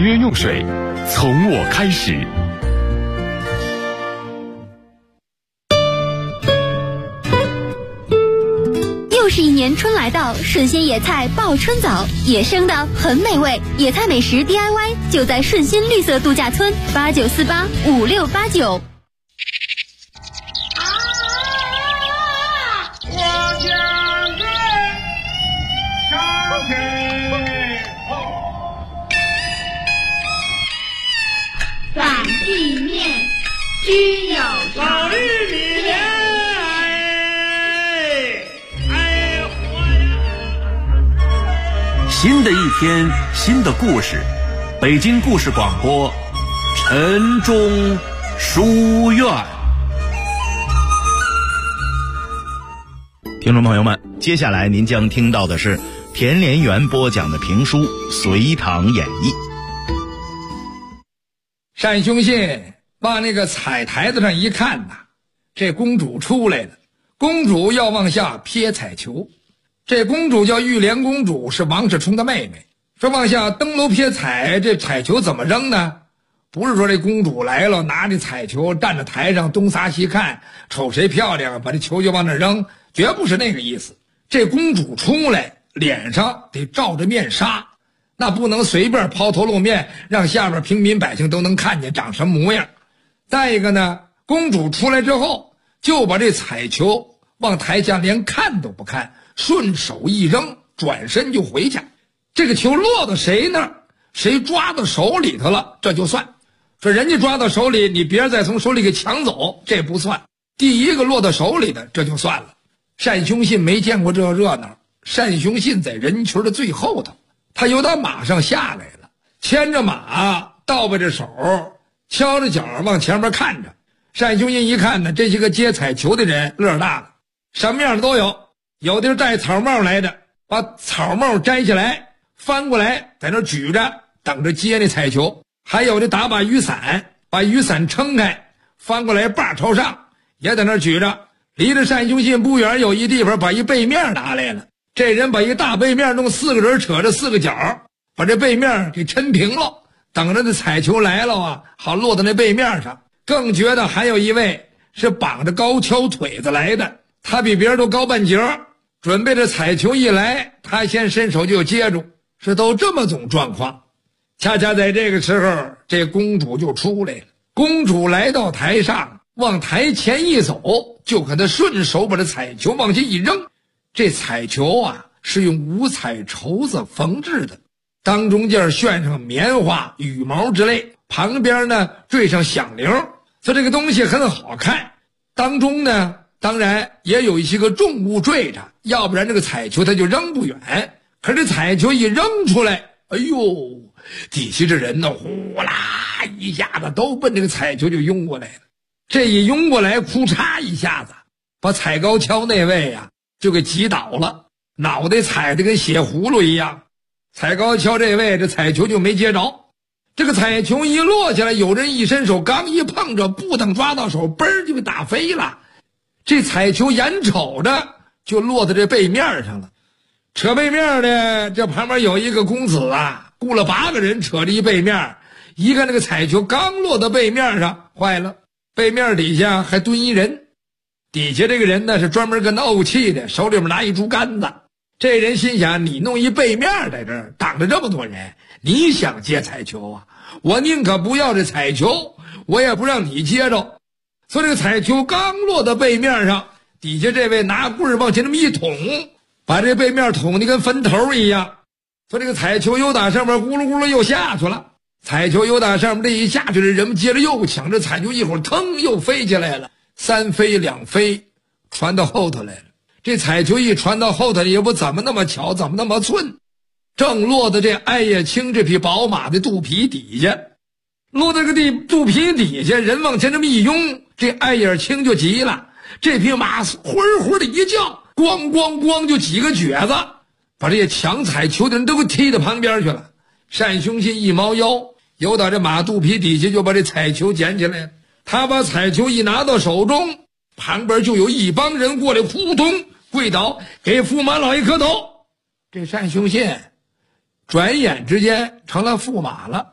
约用水，从我开始。 又是一年春来到，顺心野菜报春早，野生的很美味，野菜美食 DIY 就在顺心绿色度假村89485689。 擀地面，居有常。 新的一天，新的故事。北京故事广播，晨钟书院。听众朋友们，接下来您将听到的是田连元播讲的评书《隋唐演义》。 单雄信往那个彩台子上一看呐，这公主出来了，公主要往下撇彩球。这公主叫玉莲公主，是王世充的妹妹。说往下登楼撇彩，这彩球怎么扔呢？不是说这公主来了，拿着彩球站在台上东撒西看，瞅谁漂亮把这球就往那扔，绝不是那个意思。这公主出来，脸上得罩着面纱，那不能随便抛头露面，让下边平民百姓都能看见长什么模样。再一个呢，公主出来之后，就把这彩球往台下连看都不看，顺手一扔，转身就回去。这个球落到谁那儿，谁抓到手里头了，这就算。说人家抓到手里，你别再从手里给抢走，这不算。第一个落到手里的，这就算了。单雄信没见过这热闹，单雄信在人群的最后头，他由他马上下来了，牵着马，倒背着手，敲着脚往前面看着。单雄信一看呢，这些个接彩球的人乐大了，什么样的都有，有的是戴草帽来的，把草帽摘下来翻过来在那举着等着接那彩球，还有的打把雨伞，把雨伞撑开翻过来把朝上也在那举着。离着单雄信不远有一地方把一背面拿来了，这人把一大背面弄4个人扯着4个角，把这背面给抻平了，等着那彩球来了啊，好落到那背面上。更觉得还有一位是绑着高跷腿子来的，他比别人都高半截，准备着彩球一来，他先伸手就接住，是都这么种状况。恰恰在这个时候，这公主就出来了。公主来到台上，往台前一走，就可她顺手把这彩球往下一扔。这彩球啊，是用五彩绸子缝制的，当中间炫上棉花、羽毛之类，旁边呢缀上响铃，所以这个东西很好看。当中呢，当然也有一些个重物坠着，要不然这个彩球它就扔不远。可是这彩球一扔出来，哎呦，底下这人呢，呼啦一下子都奔这个彩球就拥过来了。这一拥过来，哭嚓一下子把踩高跷那位啊就给击倒了，脑袋踩得跟血葫芦一样。踩高跷这位，这彩球就没接着。这个彩球一落下来，有人一伸手，刚一碰着，不等抓到手，嘣儿就给打飞了。这彩球眼瞅着就落在这背面上了。扯背面的这旁边有一个公子啊，雇了8个人扯着一背面，一个那个彩球刚落到背面上，坏了，背面底下还蹲一人。底下这个人呢是专门跟他怄气的，手里面拿一竹竿子。这人心想，你弄一背面在这儿挡着这么多人，你想接彩球啊？我宁可不要这彩球，我也不让你接着。所以这个彩球刚落到背面上，底下这位拿棍儿往前这么一捅，把这背面捅得跟坟头一样。所以这个彩球又打上面咕噜咕噜又下去了。彩球又打上面这一下去，这人们接着又抢，这彩球一会儿腾又飞起来了，3飞2飞，传到后头来了。这彩球一传到后头，也不怎么那么巧，怎么那么寸，正落到这艾叶青这匹宝马的肚皮底下。落到这个肚皮底下，人往前这么一拥，这艾叶青就急了，这匹马呼呼的一叫，咣咣咣就几个撅子，把这些抢彩球的人都给踢到旁边去了。单雄信一猫腰，由到这马肚皮底下就把这彩球捡起来了。他把彩球一拿到手中，旁边就有一帮人过来，扑通跪倒，给驸马老爷磕头。这单雄信转眼之间成了驸马了。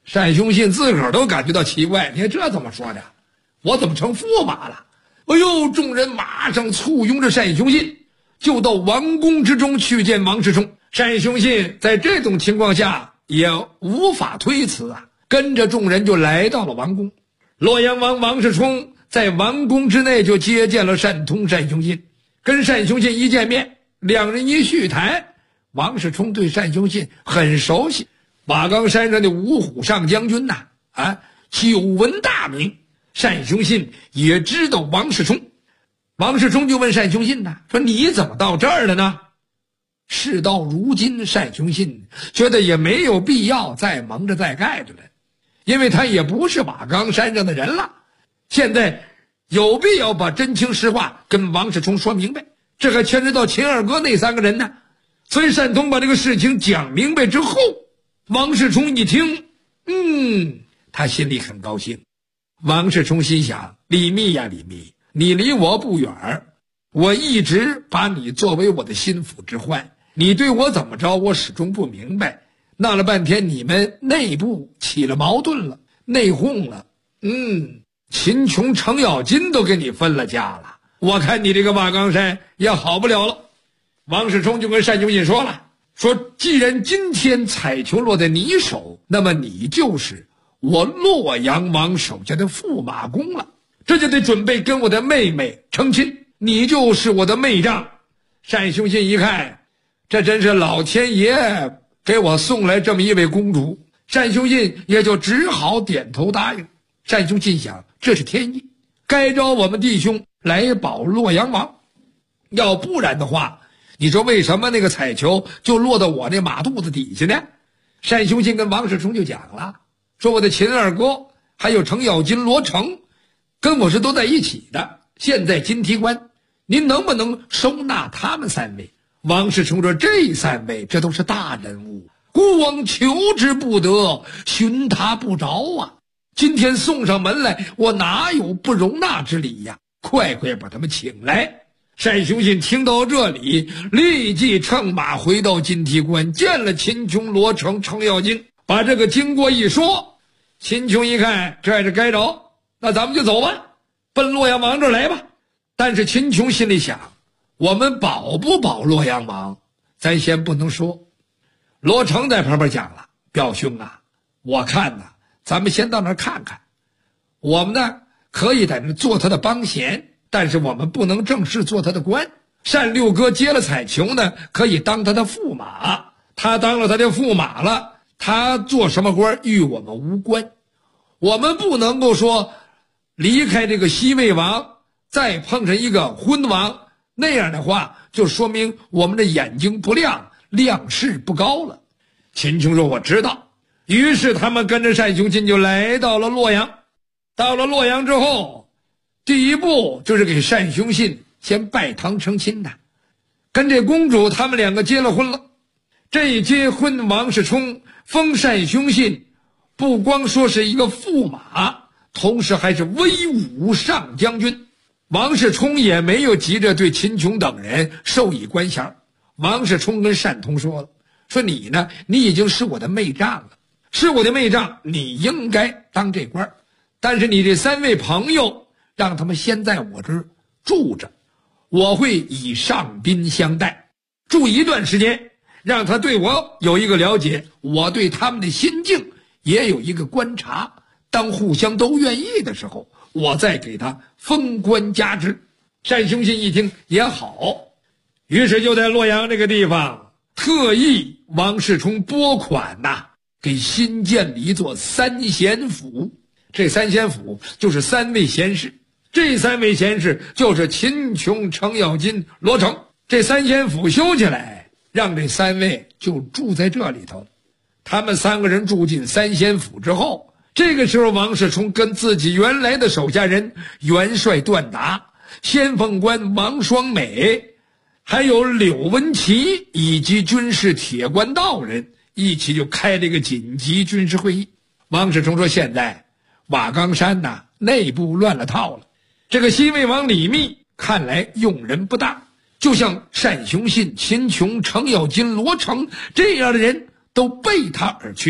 单雄信自个儿都感觉到奇怪，你看这怎么说的？我怎么成驸马了？哎呦，众人马上簇拥着单雄信，就到王宫之中去见王世充。单雄信在这种情况下也无法推辞啊，跟着众人就来到了王宫。洛阳王王世充在王宫之内就接见了单雄信，跟单雄信一见面，两人一叙谈，王世充对单雄信很熟悉，瓦岗山上的五虎上将军呐，久闻大名。单雄信也知道王世充，王世充就问单雄信呐，说你怎么到这儿了呢？事到如今，单雄信觉得也没有必要再蒙着再盖着了，因为他也不是瓦岗山上的人了，现在有必要把真情实话跟王世充说明白，这还牵扯到秦二哥那三个人呢。所以单通把这个事情讲明白之后，王世充一听，他心里很高兴。王世充心想，李密呀李密，你离我不远，我一直把你作为我的心腹之患，你对我怎么着我始终不明白，闹了半天你们内部起了矛盾了，内讧了，秦琼程咬金都给你分了家了，我看你这个瓦岗山也好不了了。王世充就跟单雄信说了，说既然今天彩球落在你手，那么你就是我洛阳王手下的驸马公了，这就得准备跟我的妹妹成亲，你就是我的妹丈。单雄信一看，这真是老天爷给我送来这么一位公主，单雄信也就只好点头答应。单雄信想，这是天意，该招我们弟兄来保洛阳王，要不然的话，你说为什么那个彩球就落到我那马肚子底下呢？单雄信跟王世充就讲了，说我的秦二哥还有程咬金、罗成跟我是都在一起的，现在金提关，您能不能收纳他们三位？王世充说，这三位这都是大人物，孤王求之不得，寻他不着啊，今天送上门来，我哪有不容纳之理呀？快快把他们请来。单雄信听到这里，立即乘马回到金提关，见了秦琼、罗成、程咬金，把这个经过一说。秦琼一看，这是该着，那咱们就走吧，奔洛阳王这儿来吧。但是秦琼心里想，我们保不保洛阳王，咱先不能说。罗成在旁边讲了，表兄啊，我看呐，咱们先到那儿看看，我们呢可以在那做他的帮闲，但是我们不能正式做他的官。单六哥接了彩球呢，可以当他的驸马，他当了他的驸马了，他做什么官与我们无关。我们不能够说离开这个西魏王，再碰上一个昏王，那样的话就说明我们的眼睛不亮，亮势不高了。秦琼说，我知道。于是他们跟着单雄信就来到了洛阳。到了洛阳之后，第一步就是给单雄信先拜堂成亲的，跟这公主他们两个结了婚了。这一结婚，王世充封单雄信不光说是一个驸马，同时还是威武上将军。王世充也没有急着对秦琼等人授以官衔。王世充跟单通说了，说你呢，你已经是我的妹丈了，是我的妹丈，你应该当这官，但是你这三位朋友让他们先在我这儿住着，我会以上宾相待，住一段时间，让他对我有一个了解，我对他们的心境也有一个观察，当互相都愿意的时候，我再给他封官加职。单雄信一听也好，于是就在洛阳这个地方特意王世充拨款给新建了一座三贤府。这三贤府就是三位贤士，这三位贤士就是秦琼、程咬金、罗成。这三贤府修起来，让这三位就住在这里头。他们三个人住进三贤府之后，这个时候王世充跟自己原来的手下人元帅段达、先锋官王双美，还有柳文琪以及军事铁官道人一起就开了一个紧急军事会议。王世充说，现在瓦岗山内部乱了套了，这个西魏王李密看来用人不当，就像单雄信、秦琼、程咬金、罗成这样的人都背他而去，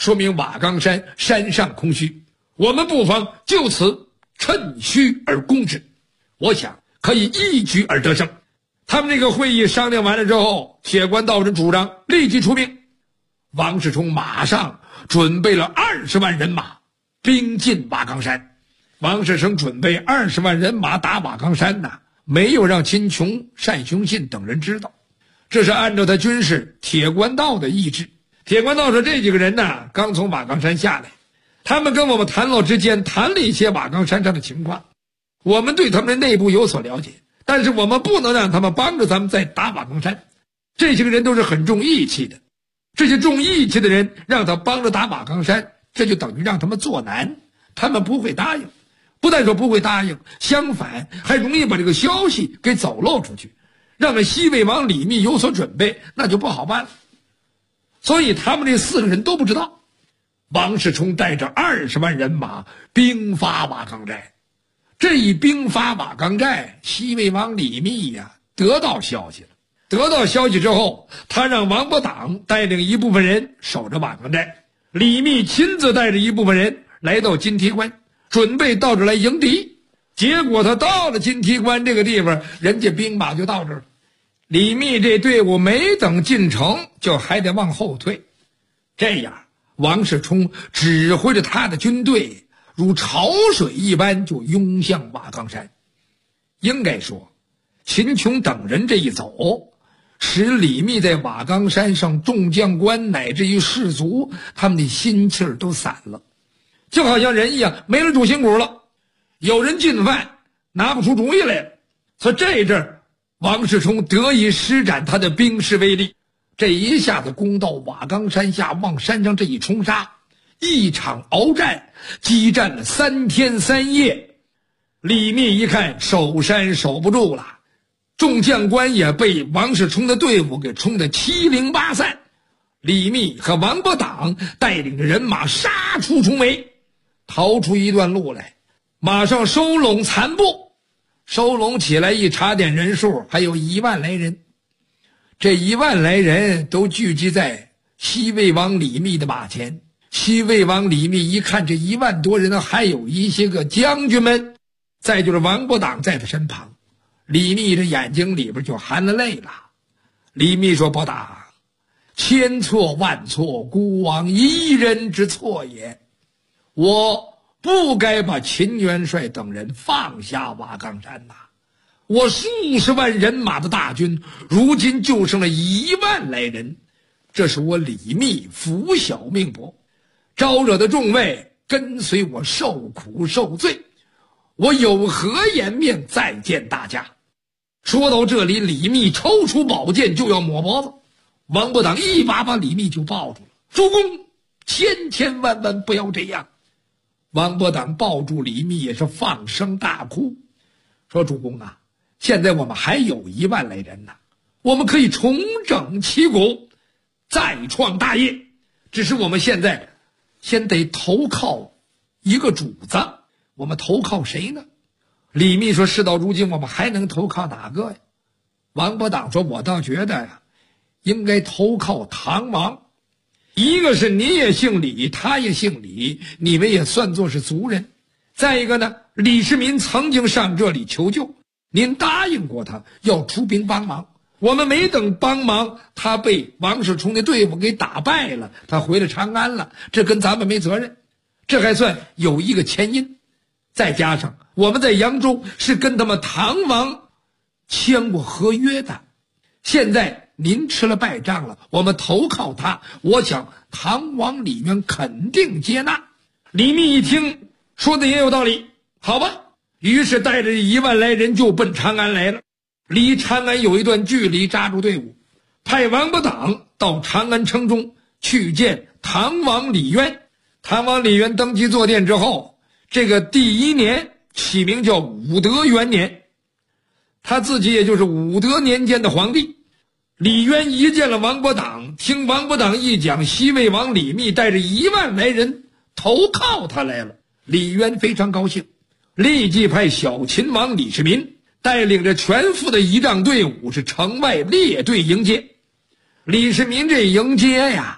说明瓦岗山山上空虚，我们不妨就此趁虚而攻之，我想可以一举而得胜。他们这个会议商量完了之后，铁关道人主张立即出兵。王世充马上准备了20万人马，兵进瓦岗山。王世充准备20万人马打瓦岗山呢，没有让秦琼、单雄信等人知道，这是按照他军师铁关道的意志。铁关道说这几个人呢，刚从瓦岗山下来，他们跟我们谈之间谈了一些瓦岗山上的情况，我们对他们的内部有所了解，但是我们不能让他们帮着咱们再打瓦岗山。这些个人都是很重义气的，这些重义气的人让他帮着打瓦岗山，这就等于让他们做难，他们不会答应。不但说不会答应，相反还容易把这个消息给走漏出去，让那西魏王李密有所准备，那就不好办了。所以他们这4个人都不知道，王世充带着20万人马兵发瓦岗寨。这一兵发瓦岗寨，西魏王李密呀得到消息了。得到消息之后，他让王伯党带领一部分人守着瓦岗寨，李密亲自带着一部分人来到金梯关，准备到这来迎敌。结果他到了金梯关这个地方，人家兵马就到这儿了。李密这队伍没等进城，就还得往后退。这样，王世充指挥着他的军队如潮水一般就涌向瓦岗山。应该说，秦琼等人这一走，使李密在瓦岗山上众将官乃至于士卒，他们的心气儿都散了，就好像人一样没了主心骨了。有人进犯，拿不出主意来了。所以这一阵儿，王世充得以施展他的兵势威力，这一下子攻到瓦岗山下，往山上这一冲杀，一场鏖战，激战了3天3夜。李密一看守山守不住了，众将官也被王世充的队伍给冲得七零八散。李密和王伯党带领着人马杀出重围，逃出一段路来，马上收拢残部。收拢起来一查点人数，还有1万来人。这1万来人都聚集在西魏王李密的马前。西魏王李密一看这1万多人，还有一些个将军们，再就是王伯党在他身旁，李密这眼睛里边就含了泪了。李密说：伯党，千错万错，孤王一人之错也，我不该把秦元帅等人放下瓦岗山呐！我数十万人马的大军，如今就剩了1万来人，这是我李密拂晓命薄，招惹的众位跟随我受苦受罪，我有何颜面再见大家？说到这里，李密抽出宝剑就要抹脖子，王伯党一把把李密就抱住了。主公，千千万万不要这样！王伯党抱住李密也是放声大哭，说：主公啊，现在我们还有1万来人呢，我们可以重整旗鼓，再创大业。只是我们现在先得投靠一个主子，我们投靠谁呢？李密说：事到如今，我们还能投靠哪个呀？王伯党说：我倒觉得呀，应该投靠唐王。一个是你也姓李，他也姓李，你们也算作是族人。再一个呢，李世民曾经上这里求救，您答应过他要出兵帮忙，我们没等帮忙，他被王世充的队伍给打败了，他回了长安了，这跟咱们没责任，这还算有一个前因。再加上我们在扬州是跟他们唐王签过合约的，现在您吃了败仗了，我们投靠他，我想唐王李渊肯定接纳。李密一听说的也有道理，好吧，于是带着1万来人就奔长安来了。离长安有一段距离，扎住队伍，派王伯党到长安城中去见唐王李渊。唐王李渊登基坐殿之后，这个第1年起名叫武德元年，他自己也就是武德年间的皇帝。李渊一见了王伯党，听王伯党一讲，西魏王李密带着1万来人投靠他来了，李渊非常高兴，立即派小秦王李世民带领着全副的仪仗队伍是城外列队迎接。李世民这迎接呀，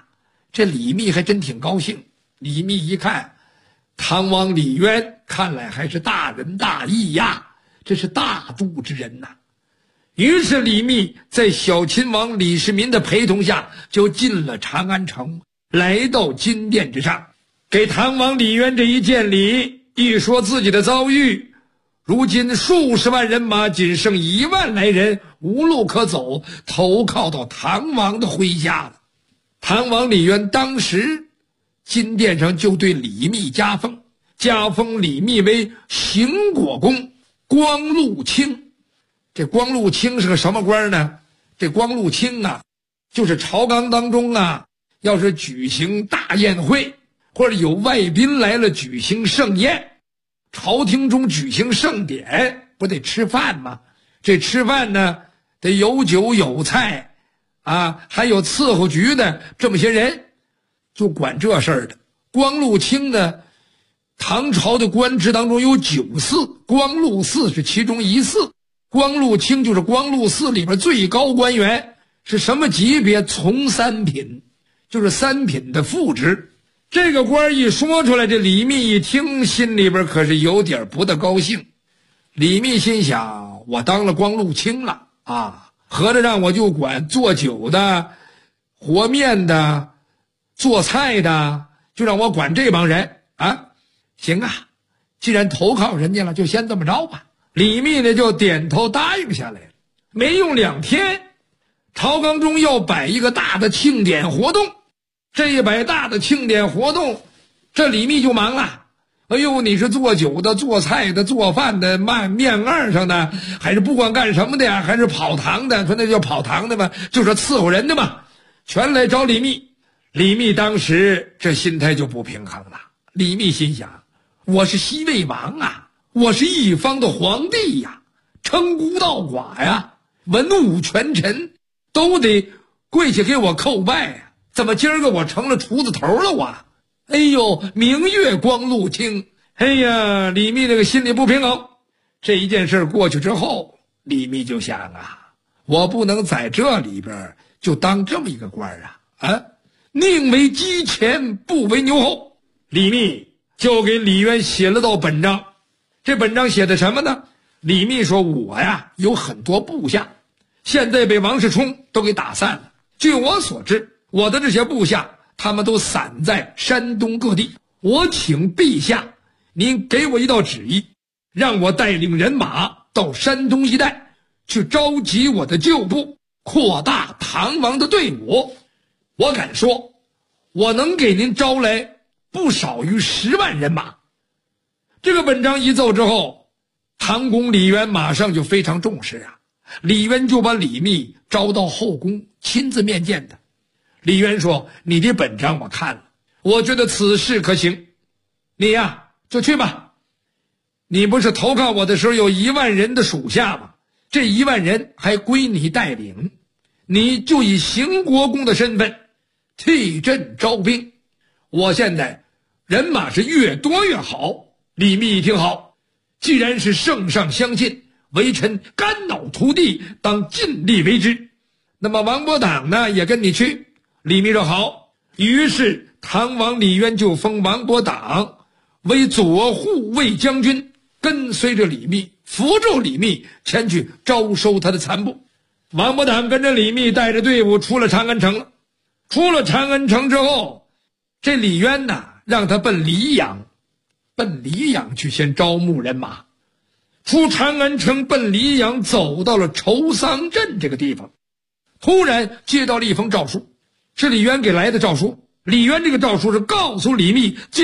这李密还真挺高兴。李密一看，唐王李渊看来还是大仁大义呀，这是大度之人呐。于是李密在小秦王李世民的陪同下，就进了长安城，来到金殿之上，给唐王李渊这一见礼，一说自己的遭遇。如今数十万人马仅剩1万来人，无路可走，投靠到唐王的麾下了。唐王李渊当时金殿上就对李密加封李密为邢果公、光禄卿。这光禄卿是个什么官呢？这光禄卿啊，就是朝纲当中啊，要是举行大宴会，或者有外宾来了举行盛宴，朝廷中举行盛典，不得吃饭吗？这吃饭呢，得有酒有菜啊，还有伺候局的这么些人，就管这事儿的。光禄卿呢，唐朝的官职当中有9嗣，光禄嗣是其中一嗣。光禄卿就是光禄寺里边最高官员，是什么级别？从3品，就是3品的副职。这个官一说出来，这李密一听，心里边可是有点不大高兴。李密心想，我当了光禄卿了啊，合着让我就管做酒的、和面的、做菜的，就让我管这帮人啊？行啊，既然投靠人家了，就先这么着吧。李密呢就点头答应下来了。没用2天，朝纲中要摆一个大的庆典活动。这一摆大的庆典活动，这李密就忙了。哎呦，你是做酒的、做菜的、做饭的、卖面案上的，还是不管干什么的呀？还是跑堂的？说那叫跑堂的嘛，就是伺候人的嘛，全来找李密。李密当时这心态就不平衡了。李密心想，我是西魏王啊，我是一方的皇帝呀，称孤道寡呀，文武权臣都得跪下给我叩拜呀。怎么今儿个我成了厨子头了我？哎呦，明月光禄卿。哎呀，李密这个心里不平衡。这一件事过去之后，李密就想啊，我不能在这里边就当这么一个官啊，宁为鸡前不为牛后。李密就给李渊写了道本章。这本章写的什么呢？李密说，我呀有很多部下，现在被王世充都给打散了。据我所知，我的这些部下他们都散在山东各地，我请陛下您给我一道旨意，让我带领人马到山东一带去召集我的旧部，扩大唐王的队伍。我敢说，我能给您招来不少于10万人马。这个本章一奏之后，唐公李渊马上就非常重视啊。李渊就把李密招到后宫，亲自面见他。李渊说，你的本章我看了，我觉得此事可行，你呀就去吧。你不是投靠我的时候有1万人的属下吗？这1万人还归你带领，你就以邢国公的身份替朕招兵。我现在人马是越多越好。李密一听，好，既然是圣上相信，微臣肝脑涂地，当尽力为之。那么王伯党呢也跟你去。李密说好。于是唐王李渊就封王伯党为左护卫将军，跟随着李密，扶助李密前去招收他的残部。王伯党跟着李密带着队伍出了长安城了。出了长安城之后，这李渊呢让他奔黎阳去先招募人马。出长安城奔黎阳，走到了筹桑镇这个地方，突然接到了一封诏书，是李渊给来的诏书。李渊这个诏书是告诉李密